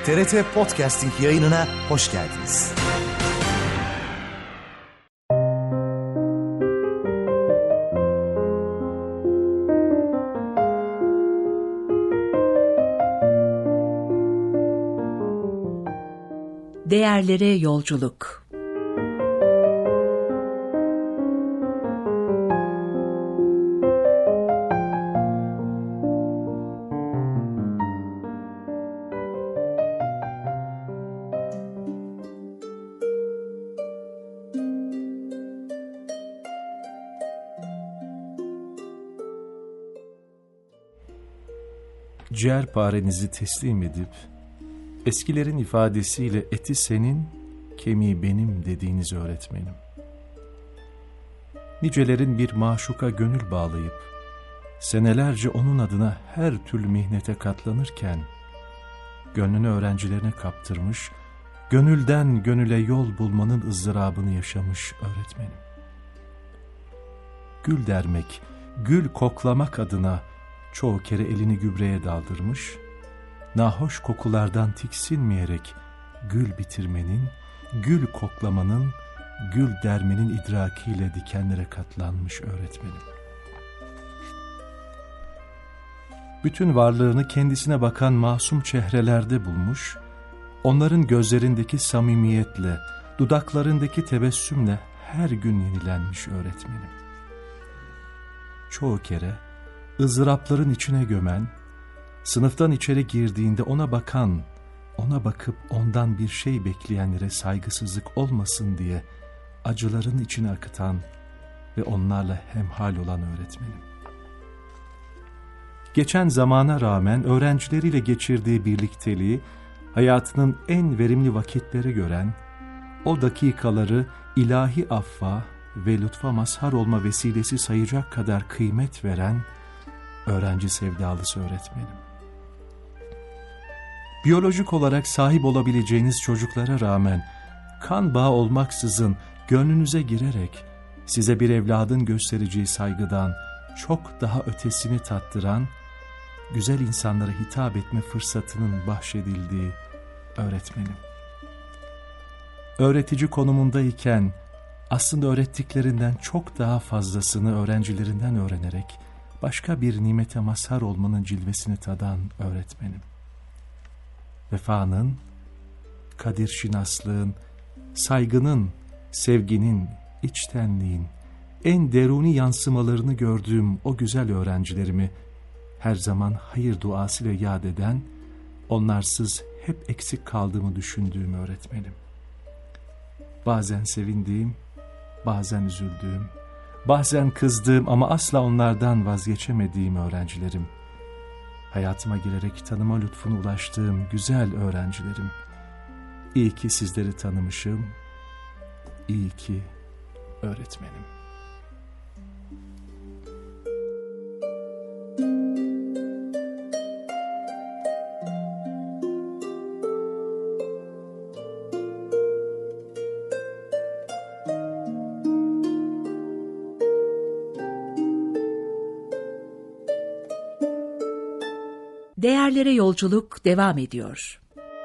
TRT Podcasting yayınına hoş geldiniz. Değerlere yolculuk. Ciğerparenizi teslim edip, eskilerin ifadesiyle eti senin, kemiği benim dediğiniz öğretmenim. Nicelerin bir maşuka gönül bağlayıp, senelerce onun adına her türlü mihnete katlanırken, gönlünü öğrencilerine kaptırmış, gönülden gönüle yol bulmanın ızdırabını yaşamış öğretmenim. Gül dermek, gül koklamak adına çoğu kere elini gübreye daldırmış, nahoş kokulardan tiksinmeyerek gül bitirmenin, gül koklamanın, gül dermenin idrakiyle dikenlere katlanmış öğretmenim. Bütün varlığını kendisine bakan masum çehrelerde bulmuş, onların gözlerindeki samimiyetle, dudaklarındaki tebessümle her gün yenilenmiş öğretmenim. Çoğu kere ızdırapların içine gömen, sınıftan içeri girdiğinde ona bakan, ona bakıp ondan bir şey bekleyenlere saygısızlık olmasın diye acıların içine akıtan ve onlarla hemhal olan öğretmenim. Geçen zamana rağmen öğrencileriyle geçirdiği birlikteliği hayatının en verimli vakitleri gören, o dakikaları ilahi affa ve lütfa mazhar olma vesilesi sayacak kadar kıymet veren öğrenci sevdalısı öğretmenim. Biyolojik olarak sahip olabileceğiniz çocuklara rağmen kan bağı olmaksızın gönlünüze girerek size bir evladın göstereceği saygıdan çok daha ötesini tattıran, güzel insanlara hitap etme fırsatının bahşedildiği öğretmenim. Öğretici konumundayken aslında öğrettiklerinden çok daha fazlasını öğrencilerinden öğrenerek başka bir nimete mazhar olmanın cilvesini tadan öğretmenim. Vefanın, kadirşinaslığın, saygının, sevginin, içtenliğin, en deruni yansımalarını gördüğüm o güzel öğrencilerimi her zaman hayır duasıyla yad eden, onlarsız hep eksik kaldığımı düşündüğüm öğretmenim. Bazen sevindiğim, bazen üzüldüğüm, bazen kızdığım ama asla onlardan vazgeçemediğim öğrencilerim. Hayatıma girerek tanıma lütfuna ulaştığım güzel öğrencilerim. İyi ki sizleri tanımışım, iyi ki öğretmenim. Değerlere yolculuk devam ediyor.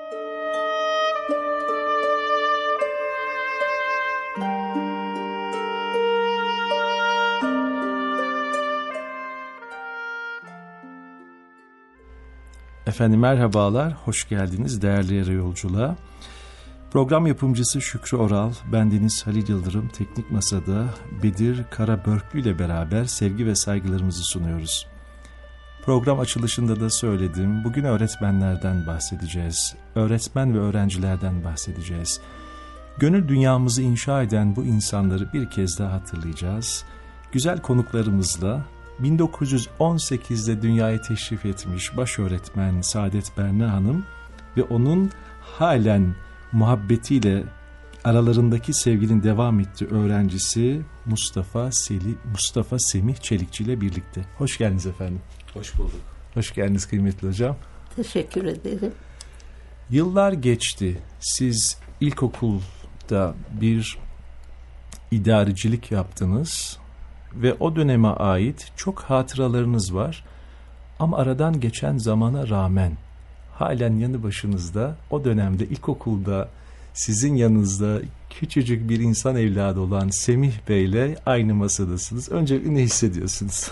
Efendim merhabalar, hoş geldiniz Değerlere Yolculuğa. Program yapımcısı Şükrü Oral, bendeniz Halil Yıldırım, Teknik Masa'da Bedir Karabörklü ile beraber sevgi ve saygılarımızı sunuyoruz. Program açılışında da söyledim, bugün öğretmenlerden bahsedeceğiz, öğretmen ve öğrencilerden bahsedeceğiz. Gönül dünyamızı inşa eden bu insanları bir kez daha hatırlayacağız. Güzel konuklarımızla 1918'de dünyaya teşrif etmiş baş öğretmen Saadet Berna Hanım ve onun halen muhabbetiyle aralarındaki sevginin devam ettiği öğrencisi Mustafa Semih Çelikçi ile birlikte. Hoş geldiniz efendim. Hoş bulduk. Hoş geldiniz kıymetli hocam. Teşekkür ederim. Yıllar geçti. Siz ilkokulda bir idarecilik yaptınız ve o döneme ait çok hatıralarınız var. Ama aradan geçen zamana rağmen halen yanı başınızda, o dönemde ilkokulda sizin yanınızda küçücük bir insan evladı olan Semih Bey'le aynı masadasınız. Öncelikle ne hissediyorsunuz?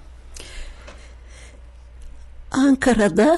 Ankara'da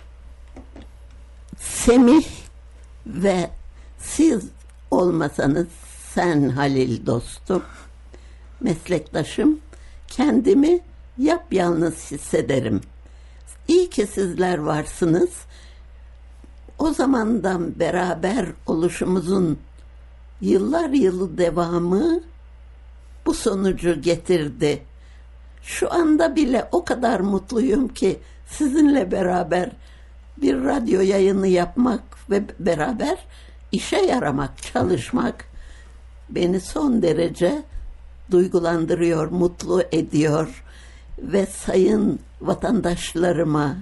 Semih ve siz olmasanız, sen Halil dostum, meslektaşım, kendimi yapyalnız hissederim. İyi ki sizler varsınız. O zamandan beraber oluşumuzun yıllar yılı devamı bu sonucu getirdi. Şu anda bile o kadar mutluyum ki sizinle beraber bir radyo yayını yapmak ve beraber işe yaramak, çalışmak beni son derece duygulandırıyor, mutlu ediyor ve sayın vatandaşlarıma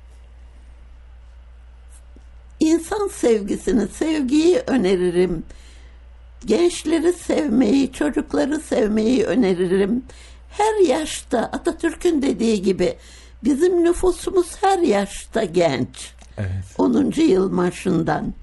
insan sevgisini, sevgiyi öneririm. Gençleri sevmeyi, çocukları sevmeyi öneririm. Her yaşta, Atatürk'ün dediği gibi, bizim nüfusumuz her yaşta genç. Evet. 10. yıl marşından.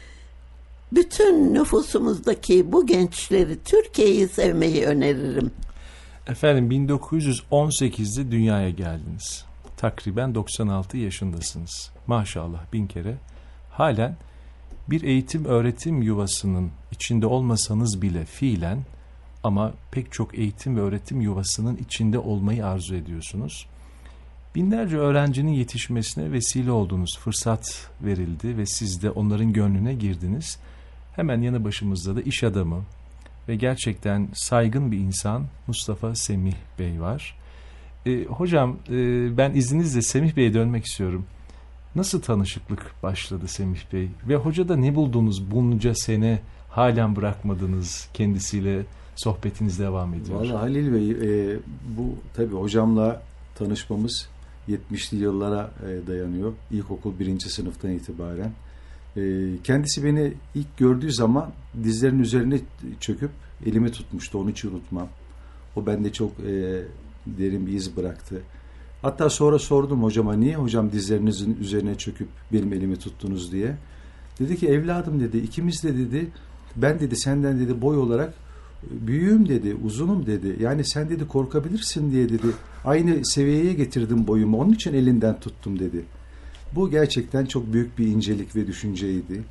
Bütün nüfusumuzdaki bu gençleri, Türkiye'yi sevmeyi öneririm. Efendim 1918'de dünyaya geldiniz. Takriben 96 yaşındasınız. Maşallah 1000 kere. Halen bir eğitim öğretim yuvasının içinde olmasanız bile fiilen, ama pek çok eğitim ve öğretim yuvasının içinde olmayı arzu ediyorsunuz. Binlerce öğrencinin yetişmesine vesile oldunuz. Fırsat verildi ve siz de onların gönlüne girdiniz. Hemen yanı başımızda da iş adamı ve gerçekten saygın bir insan Mustafa Semih Bey var. Hocam ben izninizle Semih Bey'e dönmek istiyorum. Nasıl tanışıklık başladı Semih Bey? Ve hocada ne buldunuz bunca sene halen bırakmadınız, kendisiyle sohbetiniz devam ediyor? Vallahi Halil Bey, bu tabii hocamla tanışmamız 70'li yıllara dayanıyor. İlkokul 1. sınıftan itibaren. Kendisi beni ilk gördüğü zaman dizlerinin üzerine çöküp elimi tutmuştu. Onu hiç unutmam. O bende çok derin bir iz bıraktı. Hatta sonra sordum hocama, niye hocam dizlerinizin üzerine çöküp benim elimi tuttunuz diye. Dedi ki evladım dedi, ikimiz de dedi, ben dedi senden dedi boy olarak büyüğüm dedi, uzunum dedi. Yani sen dedi korkabilirsin diye dedi. Aynı seviyeye getirdim boyumu, onun için elinden tuttum dedi. Bu gerçekten çok büyük bir incelik ve düşünceydi.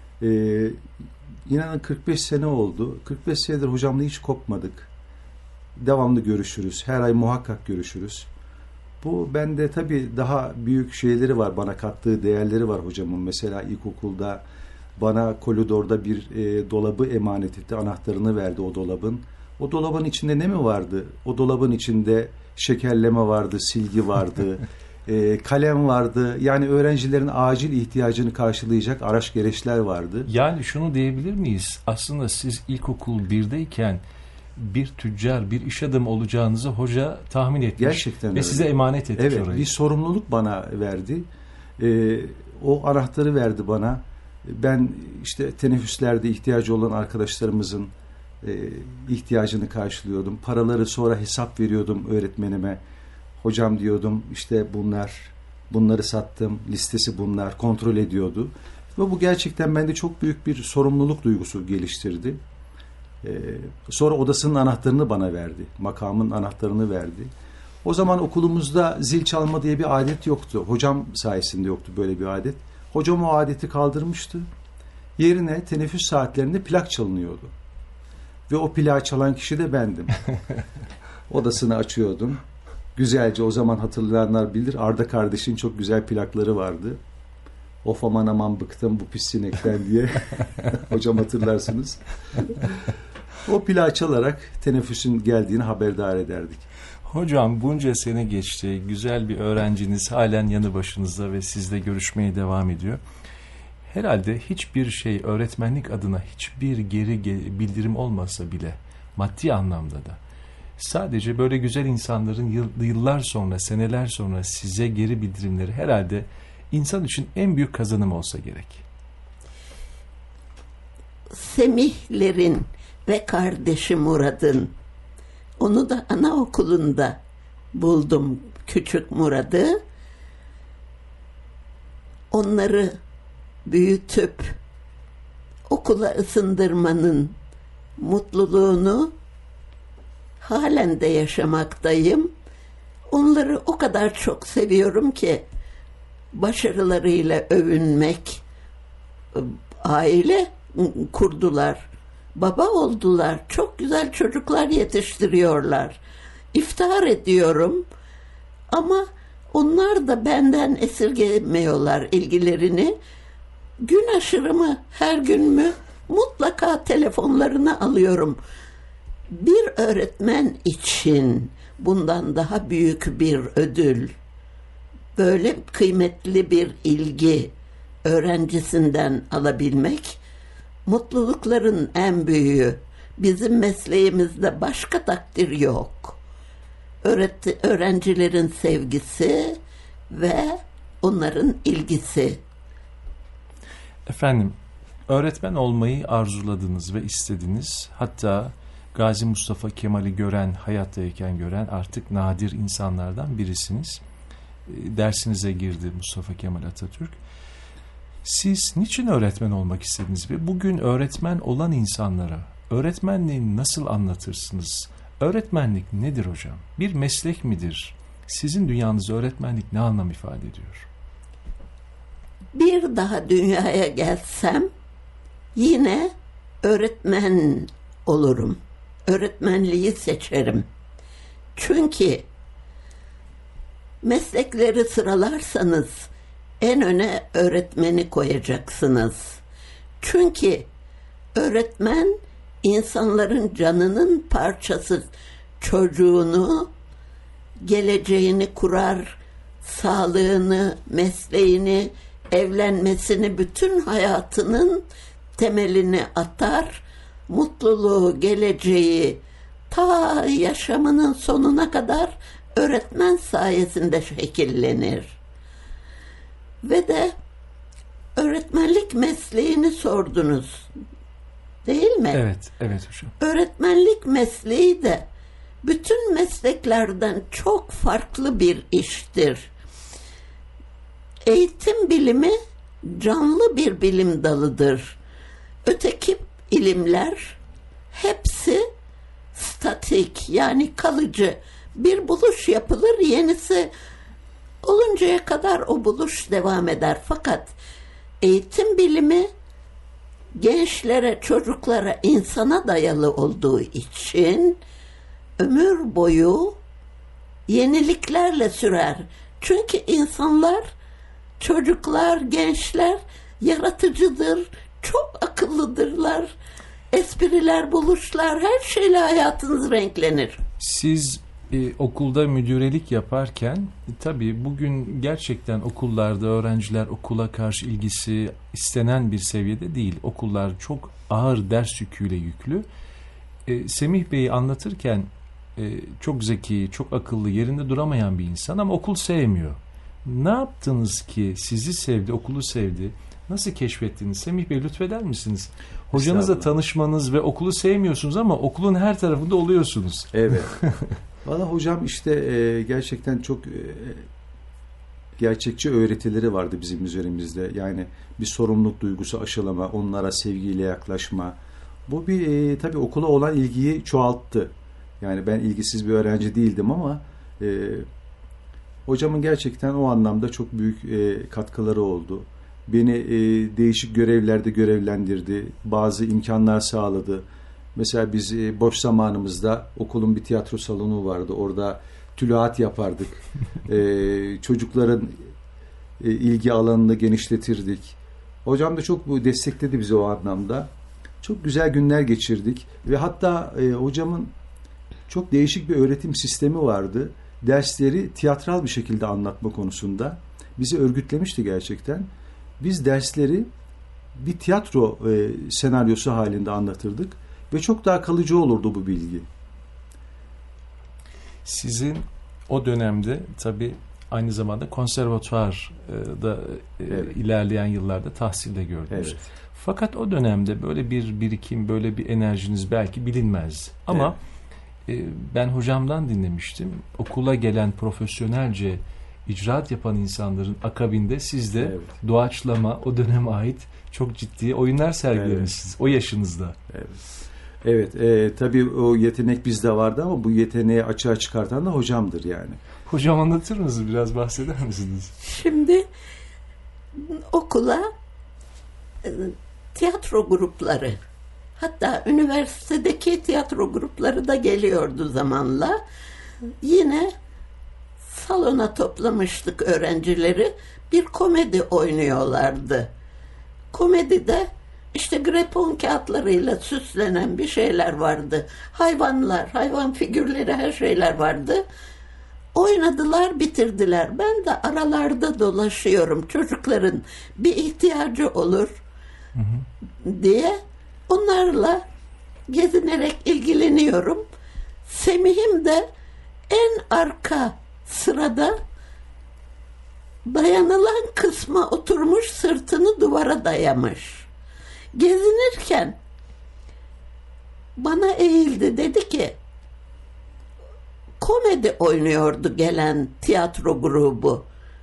İnanın 45 sene oldu. 45 senedir hocamla hiç kopmadık. Devamlı görüşürüz. Her ay muhakkak görüşürüz. Bu bende tabii daha büyük şeyleri var. Bana kattığı değerleri var hocamın. Mesela ilkokulda bana koridorda bir dolabı emanet etti. Anahtarını verdi o dolabın. O dolabın içinde ne mi vardı? O dolabın içinde şekerleme vardı, silgi vardı, kalem vardı. Yani öğrencilerin acil ihtiyacını karşılayacak araç gereçler vardı. Yani şunu diyebilir miyiz? Aslında siz ilkokul 1'deyken bir tüccar, bir iş adamı olacağınızı hoca tahmin etmiş. Gerçekten ve öyle. Size emanet etmiş evet, orayı. Bir sorumluluk bana verdi. O anahtarı verdi bana. Ben işte teneffüslerde ihtiyacı olan arkadaşlarımızın ihtiyacını karşılıyordum. Paraları sonra hesap veriyordum öğretmenime. Hocam diyordum işte bunları sattım, listesi bunlar, kontrol ediyordu. Ve bu gerçekten bende çok büyük bir sorumluluk duygusu geliştirdi. Sonra odasının anahtarını bana verdi. Makamın anahtarını verdi. O zaman okulumuzda zil çalma diye bir adet yoktu. Hocam sayesinde yoktu böyle bir adet. Hocam o adeti kaldırmıştı. Yerine teneffüs saatlerinde plak çalınıyordu. Ve o plağı çalan kişi de bendim. Odasını açıyordum. Güzelce, o zaman hatırlayanlar bilir, Arda kardeşin çok güzel plakları vardı. Of aman aman bıktım bu pis sinekten diye. Hocam hatırlarsınız. O plağı çalarak teneffüsün geldiğini haberdar ederdik. Hocam bunca sene geçti. Güzel bir öğrenciniz halen yanı başınızda ve sizle görüşmeye devam ediyor. Herhalde hiçbir şey öğretmenlik adına hiçbir geri bildirim olmasa bile maddi anlamda da sadece böyle güzel insanların yıllar sonra, seneler sonra size geri bildirimleri herhalde insan için en büyük kazanım olsa gerek. Semihlerin ve kardeşi Murad'ın, onu da anaokulunda buldum, küçük Murad'ı. onları büyütüp okula ısındırmanın mutluluğunu halen de yaşamaktayım. Onları o kadar çok seviyorum ki başarılarıyla övünmek, aile kurdular, baba oldular, çok güzel çocuklar yetiştiriyorlar. İftihar ediyorum ama onlar da benden esirgemiyorlar ilgilerini. Gün aşırımı, her gün mü mutlaka telefonlarını alıyorum. Bir öğretmen için bundan daha büyük bir ödül, böyle kıymetli bir ilgi öğrencisinden alabilmek, mutlulukların en büyüğü. Bizim mesleğimizde başka takdir yok. Öğrencilerin sevgisi ve onların ilgisi. Efendim, öğretmen olmayı arzuladınız ve istediniz. Hatta Gazi Mustafa Kemal'i gören, hayattayken gören artık nadir insanlardan birisiniz. Dersinize girdi Mustafa Kemal Atatürk. Siz niçin öğretmen olmak istediniz ve bugün öğretmen olan insanlara öğretmenliği nasıl anlatırsınız? Öğretmenlik nedir hocam? Bir meslek midir? Sizin dünyanızda öğretmenlik ne anlam ifade ediyor? Bir daha dünyaya gelsem yine öğretmen olurum. Öğretmenliği seçerim. Çünkü meslekleri sıralarsanız en öne öğretmeni koyacaksınız. Çünkü öğretmen insanların canının parçası, çocuğunu, geleceğini kurar, sağlığını, mesleğini, evlenmesini, bütün hayatının temelini atar, mutluluğu, geleceği ta yaşamının sonuna kadar öğretmen sayesinde şekillenir. Ve de öğretmenlik mesleğini sordunuz, değil mi? Evet, evet hocam. Öğretmenlik mesleği de bütün mesleklerden çok farklı bir iştir. Eğitim bilimi canlı bir bilim dalıdır. Öteki ilimler hepsi statik, yani kalıcı. Bir buluş yapılır, yenisi oluncaya kadar o buluş devam eder. Fakat eğitim bilimi gençlere, çocuklara, insana dayalı olduğu için ömür boyu yeniliklerle sürer. Çünkü insanlar, çocuklar, gençler yaratıcıdır, çok akıllıdırlar. Espriler, buluşlar, her şeyle hayatınız renklenir. Siz okulda müdürelik yaparken tabii bugün gerçekten okullarda öğrenciler okula karşı ilgisi istenen bir seviyede değil. Okullar çok ağır ders yüküyle yüklü. Semih Bey'i anlatırken çok zeki, çok akıllı, yerinde duramayan bir insan ama okul sevmiyor. Ne yaptınız ki sizi sevdi, okulu sevdi? Nasıl keşfettiniz? Semih Bey, lütfeder misiniz? Hocanızla tanışmanız ve okulu sevmiyorsunuz ama okulun her tarafında oluyorsunuz. Evet. Valla hocam işte gerçekten çok gerçekçi öğretileri vardı bizim üzerimizde. Yani bir sorumluluk duygusu aşılama, onlara sevgiyle yaklaşma. Bu bir tabii okula olan ilgiyi çoğalttı. Yani ben ilgisiz bir öğrenci değildim ama hocamın gerçekten o anlamda çok büyük katkıları oldu. Beni değişik görevlerde görevlendirdi. Bazı imkanlar sağladı. Mesela biz boş zamanımızda okulun bir tiyatro salonu vardı. Orada tülahat yapardık. Çocukların ilgi alanını genişletirdik. Hocam da çok destekledi bizi o anlamda. Çok güzel günler geçirdik. Ve hatta hocamın çok değişik bir öğretim sistemi vardı. Dersleri tiyatral bir şekilde anlatma konusunda bizi örgütlemişti gerçekten. Biz dersleri bir tiyatro senaryosu halinde anlatırdık ve çok daha kalıcı olurdu bu bilgi. Sizin o dönemde tabii aynı zamanda konservatuvarda evet, ilerleyen yıllarda tahsilde gördünüz. Evet. Fakat o dönemde böyle bir birikim, böyle bir enerjiniz belki bilinmezdi. Ama ben hocamdan dinlemiştim. Okula gelen profesyonelce icraat yapan insanların akabinde siz de doğaçlama, o döneme ait çok ciddi oyunlar sergilemişsiniz o yaşınızda. Evet, tabii o yetenek bizde vardı ama bu yeteneği açığa çıkartan da hocamdır yani. Hocam anlatır mısınız? Biraz bahseder misiniz? Şimdi okula tiyatro grupları, hatta üniversitedeki tiyatro grupları da geliyordu zamanla. Yine salona toplamıştık öğrencileri, bir komedi oynuyorlardı. Komedide işte grepon kağıtlarıyla süslenen bir şeyler vardı. Hayvanlar, hayvan figürleri, her şeyler vardı. Oynadılar, bitirdiler. Ben de aralarda dolaşıyorum. Çocukların bir ihtiyacı olur diye onlarla gezinerek ilgileniyorum. Semih'im de en arka sırada dayanılan kısma oturmuş, sırtını duvara dayamış. Gezinirken bana eğildi, dedi ki, komedi oynuyordu gelen tiyatro grubu.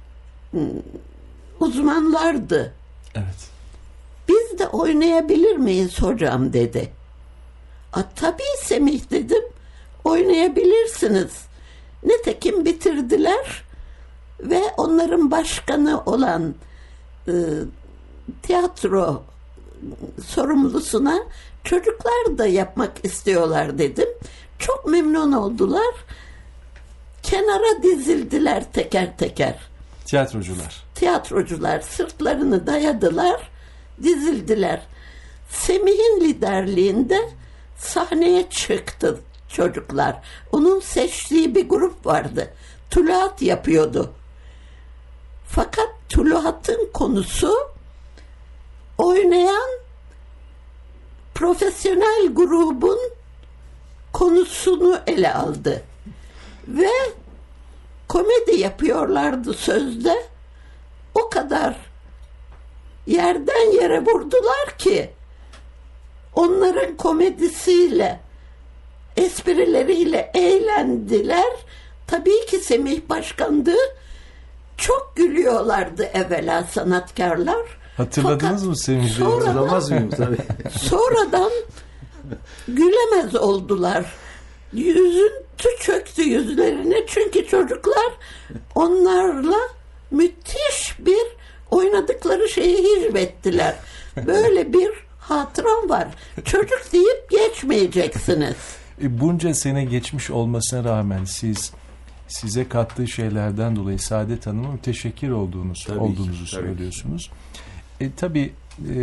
Uzmanlardı. Evet. Biz de oynayabilir miyiz hocam, dedi. Tabii Semih, dedim. Oynayabilirsiniz. Nitekim bitirdiler ve onların başkanı olan tiyatro sorumlusuna çocuklar da yapmak istiyorlar dedim. Çok memnun oldular. Kenara dizildiler teker teker. Tiyatrocular sırtlarını dayadılar, dizildiler. Semih'in liderliğinde sahneye çıktı çocuklar. Onun seçtiği bir grup vardı. Tuluat yapıyordu. Fakat tuluatın konusu oynayan profesyonel grubun konusunu ele aldı. Ve komedi yapıyorlardı sözde. O kadar yerden yere vurdular ki onların komedisiyle, esprileriyle eğlendiler. Tabii ki Semih başkandı. Çok gülüyorlardı evvela sanatkarlar. Hatırladınız mı Semih'i? Hatırlamaz mıyım tabii. Sonradan gülemez oldular. Üzüntü çöktü yüzlerine, çünkü çocuklar onlarla müthiş bir oynadıkları şeyi hicvettiler. Böyle bir hatıram var. Çocuk deyip geçmeyeceksiniz. Bunca sene geçmiş olmasına rağmen size kattığı şeylerden dolayı Saadet Hanım'a müteşekkir olduğunuzu söylüyorsunuz. Tabii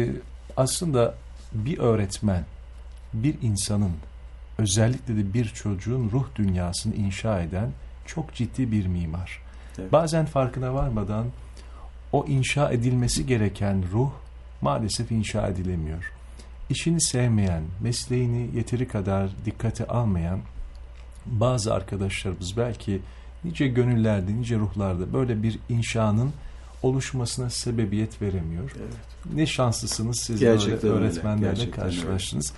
aslında bir öğretmen, bir insanın, özellikle de bir çocuğun ruh dünyasını inşa eden çok ciddi bir mimar. Evet. Bazen farkına varmadan o inşa edilmesi gereken ruh maalesef inşa edilemiyor. İşini sevmeyen, mesleğini yeteri kadar dikkate almayan bazı arkadaşlarımız belki nice gönüllerde, nice ruhlarda böyle bir inşanın oluşmasına sebebiyet veremiyor. Evet. Ne şanslısınız siz böyle öğretmenlerle karşılaştınız.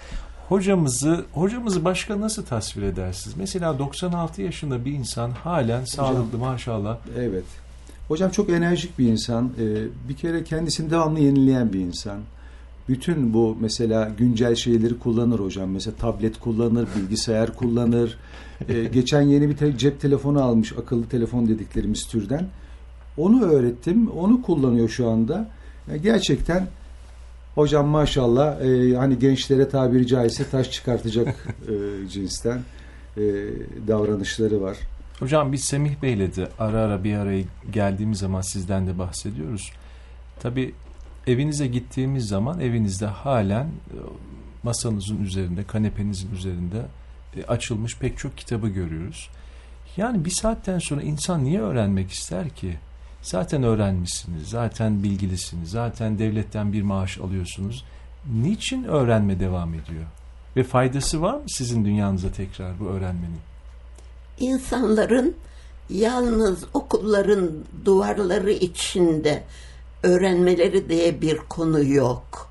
Hocamızı başka nasıl tasvir edersiniz? Mesela 96 yaşında bir insan halen sağlıklı maşallah. Evet. Hocam çok enerjik bir insan. Bir kere kendisini devamlı yenileyen bir insan. Bütün bu mesela güncel şeyleri kullanır hocam. Mesela tablet kullanır, bilgisayar kullanır. Geçen yeni bir cep telefonu almış, akıllı telefon dediklerimiz türden. Onu öğrettim, onu kullanıyor şu anda. Gerçekten hocam maşallah hani gençlere tabiri caizse taş çıkartacak cinsten davranışları var. Hocam biz Semih Bey'le de ara bir araya geldiğimiz zaman sizden de bahsediyoruz. Tabii evinize gittiğimiz zaman evinizde halen masanızın üzerinde, kanepenizin üzerinde açılmış pek çok kitabı görüyoruz. Yani bir saatten sonra insan niye öğrenmek ister ki? Zaten öğrenmişsiniz, zaten bilgilisiniz, zaten devletten bir maaş alıyorsunuz. Niçin öğrenme devam ediyor? Ve faydası var mı sizin dünyanıza tekrar bu öğrenmenin? İnsanların yalnız okulların duvarları içinde öğrenmeleri diye bir konu yok.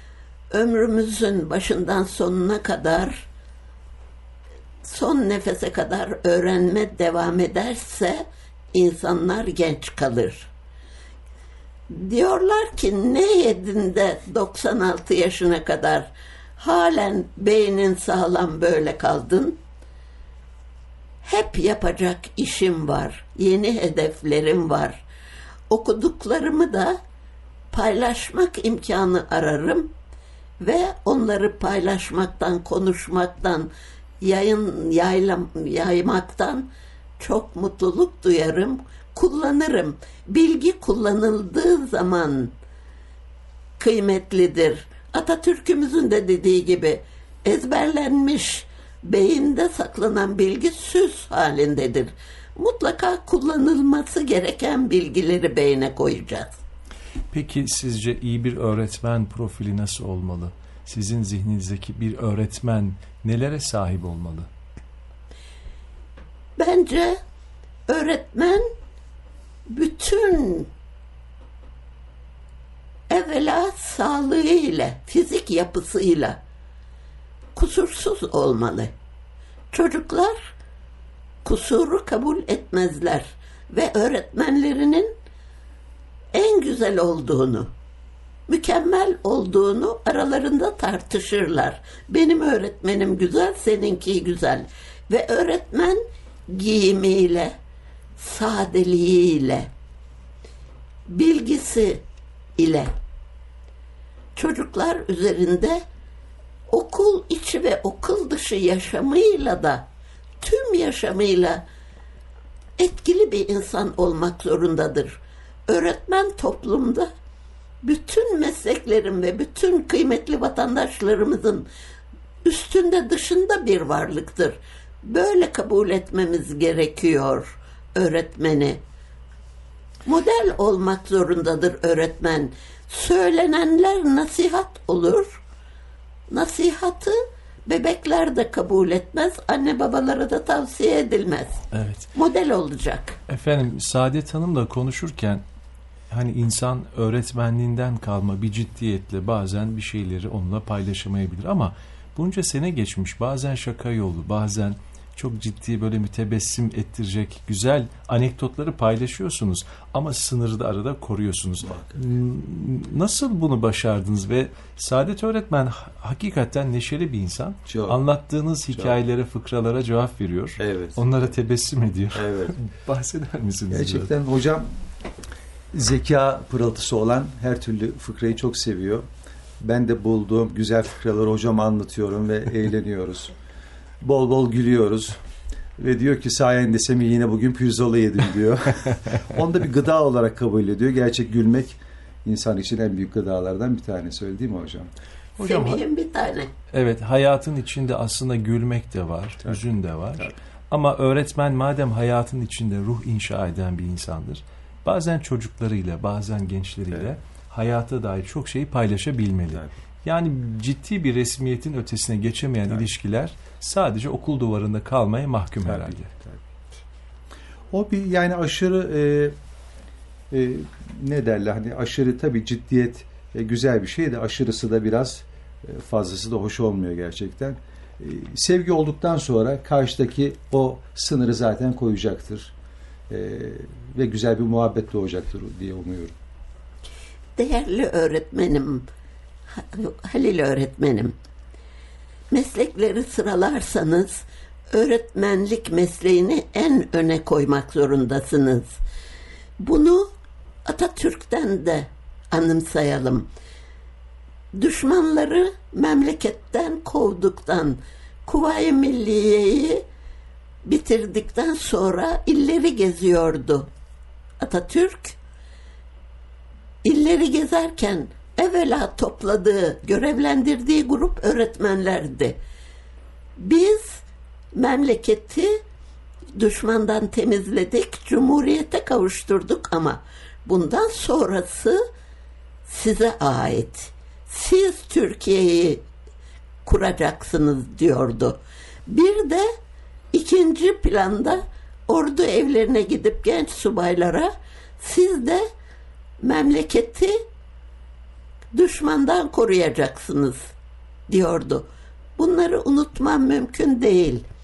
Ömrümüzün başından sonuna kadar, son nefese kadar öğrenme devam ederse insanlar genç kalır. Diyorlar ki ne yedin de 96 yaşına kadar halen beynin sağlam böyle kaldın? Hep yapacak işim var, yeni hedeflerim var. Okuduklarımı da paylaşmak imkanı ararım ve onları paylaşmaktan, konuşmaktan, yaymaktan çok mutluluk duyarım, kullanırım. Bilgi kullanıldığı zaman kıymetlidir. Atatürk'ümüzün de dediği gibi ezberlenmiş, beyinde saklanan bilgi süs halindedir. Mutlaka kullanılması gereken bilgileri beyne koyacağız. Peki sizce iyi bir öğretmen profili nasıl olmalı? Sizin zihninizdeki bir öğretmen nelere sahip olmalı? Bence öğretmen bütün evvela sağlığıyla, fizik yapısıyla kusursuz olmalı. Çocuklar kusuru kabul etmezler ve öğretmenlerinin en güzel olduğunu, mükemmel olduğunu aralarında tartışırlar. Benim öğretmenim güzel, seninki güzel. Ve öğretmen giyimiyle, sadeliğiyle, bilgisi ile çocuklar üzerinde okul içi ve okul dışı yaşamıyla da tüm yaşamıyla etkili bir insan olmak zorundadır. Öğretmen toplumda bütün mesleklerin ve bütün kıymetli vatandaşlarımızın üstünde dışında bir varlıktır. Böyle kabul etmemiz gerekiyor öğretmeni. Model olmak zorundadır öğretmen. Söylenenler nasihat olur. Nasihatı bebekler de kabul etmez. Anne babalara da tavsiye edilmez. Evet. Model olacak. Efendim, Saadet Hanım'la konuşurken hani insan öğretmenliğinden kalma bir ciddiyetle bazen bir şeyleri onunla paylaşamayabilir ama bunca sene geçmiş, bazen şaka yolu, bazen çok ciddi böyle mütebessim ettirecek güzel anekdotları paylaşıyorsunuz ama sınırı da arada koruyorsunuz. Nasıl bunu başardınız ve Saadet öğretmen hakikaten neşeli bir insan. Çok. Anlattığınız hikayeleri, fıkralara cevap veriyor. Evet. Onlara tebessüm ediyor. Evet. Bahseder misiniz? Gerçekten biraz? Hocam zeka pırıltısı olan her türlü fıkrayı çok seviyor. Ben de bulduğum güzel fıkraları hocama anlatıyorum ve eğleniyoruz. Bol bol gülüyoruz. Ve diyor ki sayende Semih yine bugün pirzola yedim diyor. Onu da bir gıda olarak kabul ediyor. Gerçek gülmek insan için en büyük gıdalardan bir tanesi, öyle değil mi hocam? Hocam, Semih'in bir tane. evet, hayatın içinde aslında gülmek de var, Tabii. hüzün de var. Tabii. Ama öğretmen madem hayatın içinde ruh inşa eden bir insandır, bazen çocuklarıyla, bazen gençleriyle Evet. hayata dair çok şeyi paylaşabilmeli. Tabii. Yani ciddi bir resmiyetin ötesine geçemeyen Tabii. ilişkiler sadece okul duvarında kalmaya mahkum Tabii, herhalde. tabii. O bir yani aşırı ne derler, hani aşırı tabii ciddiyet güzel bir şey de aşırısı da biraz fazlası da hoş olmuyor gerçekten. Sevgi olduktan sonra karşıdaki o sınırı zaten koyacaktır. Ve güzel bir muhabbet doğacaktır diye umuyorum. Değerli öğretmenim, Halil öğretmenim, meslekleri sıralarsanız öğretmenlik mesleğini en öne koymak zorundasınız. Bunu Atatürk'ten de anımsayalım. Düşmanları memleketten kovduktan, Kuvayi Milliye'yi bitirdikten sonra illeri geziyordu Atatürk. İlleri gezerken evvela topladığı, görevlendirdiği grup öğretmenlerdi. Biz memleketi düşmandan temizledik, cumhuriyete kavuşturduk ama bundan sonrası size ait. Siz Türkiye'yi kuracaksınız diyordu. Bir de ikinci planda ordu evlerine gidip genç subaylara siz de memleketi düşmandan koruyacaksınız diyordu. Bunları unutmam mümkün değil.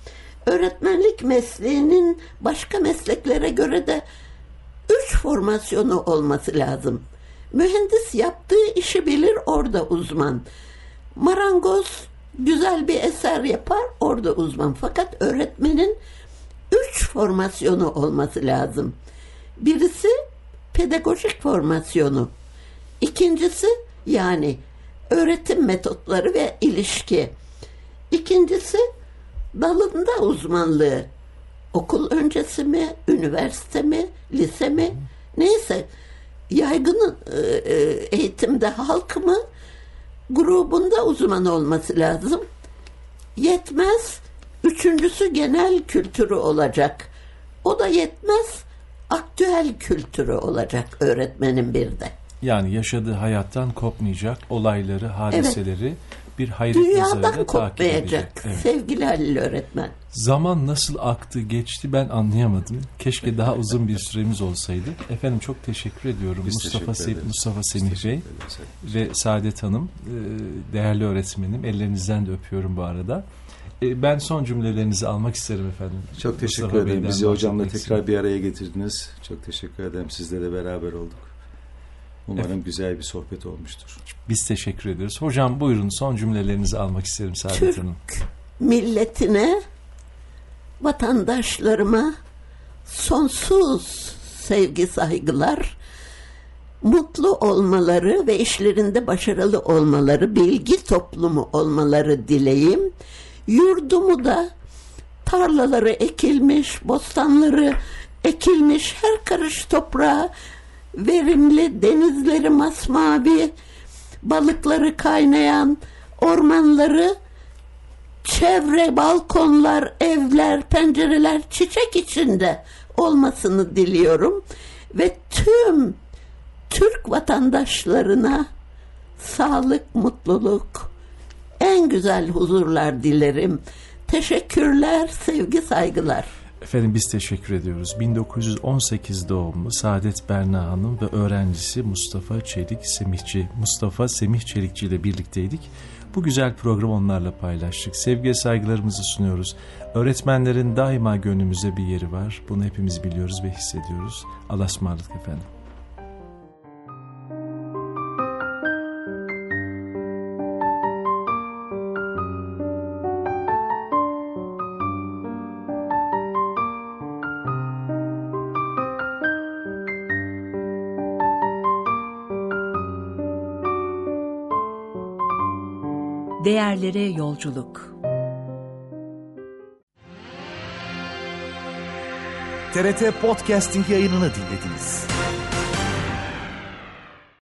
öğretmenlik mesleğinin başka mesleklere göre de 3 formasyonu olması lazım. Mühendis yaptığı işi bilir, orada uzman. Marangoz güzel bir eser yapar, orada uzman. Fakat öğretmenin 3 formasyonu olması lazım. Birisi pedagojik formasyonu. İkincisi yani öğretim metotları ve ilişki. İkincisi dalında uzmanlığı. Okul öncesi mi, üniversite mi, lise mi? Neyse, yaygın eğitimde halk mı, grubunda uzman olması lazım. Yetmez, üçüncüsü genel kültürü olacak. O da yetmez, aktüel kültürü olacak öğretmenin bir de. Yani yaşadığı hayattan kopmayacak, olayları, hadiseleri bir hayret nazarıyla Dünyadan takip kopmayacak. edecek. Evet. Sevgili Halil öğretmen. Zaman nasıl aktı, geçti ben anlayamadım. Keşke daha uzun bir süremiz olsaydı. Efendim çok teşekkür ediyorum. Mustafa Semih Bey ve Saadet Hanım, değerli öğretmenim. Ellerinizden de öpüyorum bu arada. Ben son cümlelerinizi almak isterim efendim. Çok teşekkür ederim. Bizi hocamla tekrar bir araya getirdiniz. Çok teşekkür ederim. Sizle de beraber olduk. Umarım güzel bir sohbet olmuştur. Biz teşekkür ediyoruz. Hocam buyurun, son cümlelerinizi almak isterim Saadet Hanım. Türk milletine, vatandaşlarıma sonsuz sevgi, saygılar, mutlu olmaları ve işlerinde başarılı olmaları, bilgi toplumu olmaları dileğim. Yurdumu da tarlaları ekilmiş, bostanları ekilmiş, her karış toprağa verimli, denizleri masmavi, balıkları kaynayan, ormanları, çevre, balkonlar, evler, pencereler çiçek içinde olmasını diliyorum. Ve tüm Türk vatandaşlarına sağlık, mutluluk, en güzel huzurlar dilerim. Teşekkürler, sevgi, saygılar. Efendim biz teşekkür ediyoruz. 1918 doğumlu Saadet Berna Hanım ve öğrencisi Mustafa Semih Çelikçi ile birlikteydik. Bu güzel programı onlarla paylaştık. Sevgi ve saygılarımızı sunuyoruz. Öğretmenlerin daima gönlümüzde bir yeri var. Bunu hepimiz biliyoruz ve hissediyoruz. Allah'a ısmarladık efendim. Değerlere yolculuk. TRT Podcasting yayınını dinlediniz.